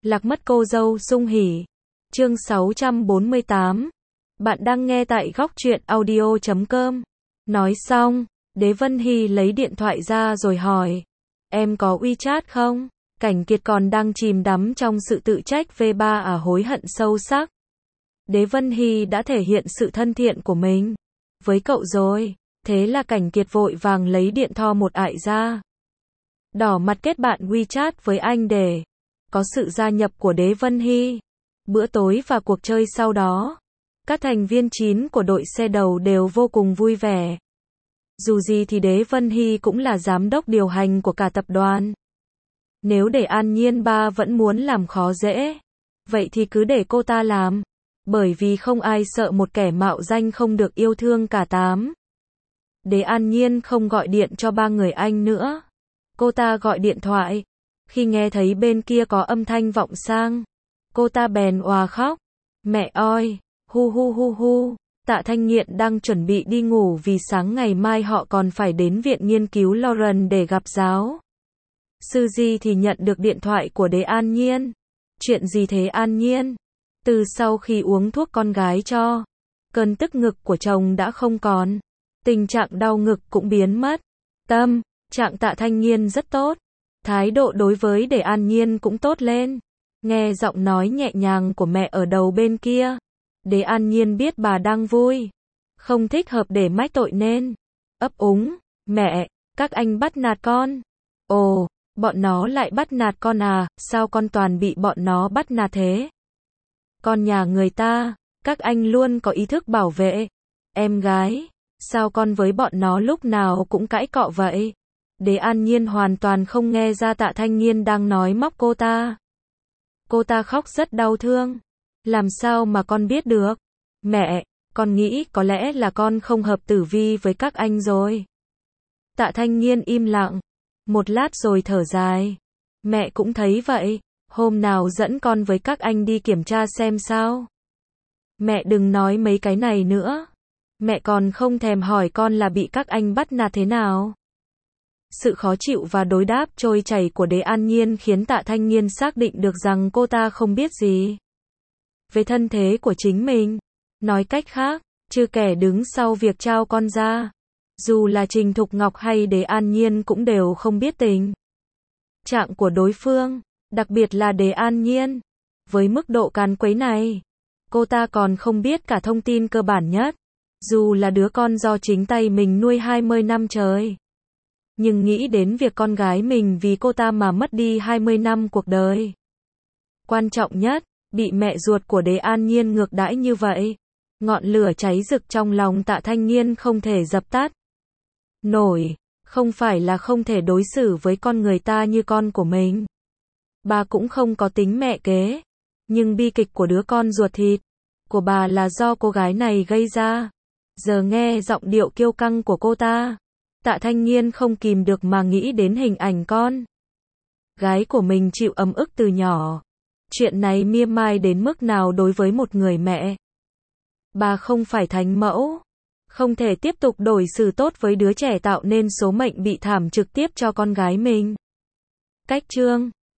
Lạc mất cô dâu sung hỉ. Chương 648. Bạn đang nghe tại góc truyện audio.com. Nói xong, Đế Vân Hy lấy điện thoại ra rồi hỏi. Em có WeChat không? Cảnh Kiệt còn đang chìm đắm trong sự tự trách V3 hối hận sâu sắc. Đế Vân Hy đã thể hiện sự thân thiện của mình với cậu rồi. Thế là Cảnh Kiệt vội vàng lấy điện thoại một ải ra. Đỏ mặt kết bạn WeChat với anh để có sự gia nhập của Đế Vân Hy. Bữa tối và cuộc chơi sau đó, các thành viên 9 của đội xe đầu đều vô cùng vui vẻ. Dù gì thì Đế Vân Hy cũng là giám đốc điều hành của cả tập đoàn. Nếu để An Nhiên ba vẫn muốn làm khó dễ, vậy thì cứ để cô ta làm. Bởi vì không ai sợ một kẻ mạo danh không được yêu thương cả tám. Đế An Nhiên không gọi điện cho ba người anh nữa. Cô ta gọi điện thoại. Khi nghe thấy bên kia có âm thanh vọng sang, cô ta bèn òa khóc. Mẹ ơi, hu hu hu hu. Tạ Thanh Nghiện đang chuẩn bị đi ngủ vì sáng ngày mai họ còn phải đến viện nghiên cứu Lauren để gặp giáo sư Di thì nhận được điện thoại của Đế An Nhiên. Chuyện gì thế An Nhiên? Từ sau khi uống thuốc con gái cho, cơn tức ngực của chồng đã không còn. Tình trạng đau ngực cũng biến mất. Tâm trạng Tạ Thanh Nghiên rất tốt. Thái độ đối với Đế An Nhiên cũng tốt lên. Nghe giọng nói nhẹ nhàng của mẹ ở đầu bên kia, Đế An Nhiên biết bà đang vui. Không thích hợp để mách tội nên ấp úng. Mẹ, các anh bắt nạt con. Ồ, bọn nó lại bắt nạt con à? Sao con toàn bị bọn nó bắt nạt thế? Con nhà người ta, các anh luôn có ý thức bảo vệ em gái. Sao con với bọn nó lúc nào cũng cãi cọ vậy? Đế An Nhiên hoàn toàn không nghe ra Tạ Thanh Nghiên đang nói móc cô ta. Cô ta khóc rất đau thương. Làm sao mà con biết được? Mẹ, con nghĩ có lẽ là con không hợp tử vi với các anh rồi. Tạ Thanh Nghiên im lặng. Một lát rồi thở dài. Mẹ cũng thấy vậy. Hôm nào dẫn con với các anh đi kiểm tra xem sao. Mẹ đừng nói mấy cái này nữa. Mẹ còn không thèm hỏi con là bị các anh bắt nạt thế nào. Sự khó chịu và đối đáp trôi chảy của Đế An Nhiên khiến Tạ Thanh Nghiên xác định được rằng cô ta không biết gì về thân thế của chính mình. Nói cách khác, trừ kẻ đứng sau việc trao con ra, dù là Trình Thục Ngọc hay Đế An Nhiên cũng đều không biết tình trạng của đối phương, đặc biệt là Đế An Nhiên. Với mức độ càn quấy này, cô ta còn không biết cả thông tin cơ bản nhất. Dù là đứa con do chính tay mình nuôi 20 năm trời, nhưng nghĩ đến việc con gái mình vì cô ta mà mất đi 20 năm cuộc đời. Quan trọng nhất, bị mẹ ruột của Đế An Nhiên ngược đãi như vậy. Ngọn lửa cháy rực trong lòng Tạ Thanh Nghiên không thể dập tắt nổi. Không phải là không thể đối xử với con người ta như con của mình. Bà cũng không có tính mẹ kế. Nhưng bi kịch của đứa con ruột thịt của bà là do cô gái này gây ra. Giờ nghe giọng điệu kiêu căng của cô ta, Tạ Thanh Nghiên không kìm được mà nghĩ đến hình ảnh con gái của mình chịu ấm ức từ nhỏ. Chuyện này mỉa mai đến mức nào đối với một người mẹ. Bà không phải thánh mẫu, không thể tiếp tục đối xử tốt với đứa trẻ tạo nên số mệnh bị thảm trực tiếp cho con gái mình. Cách chương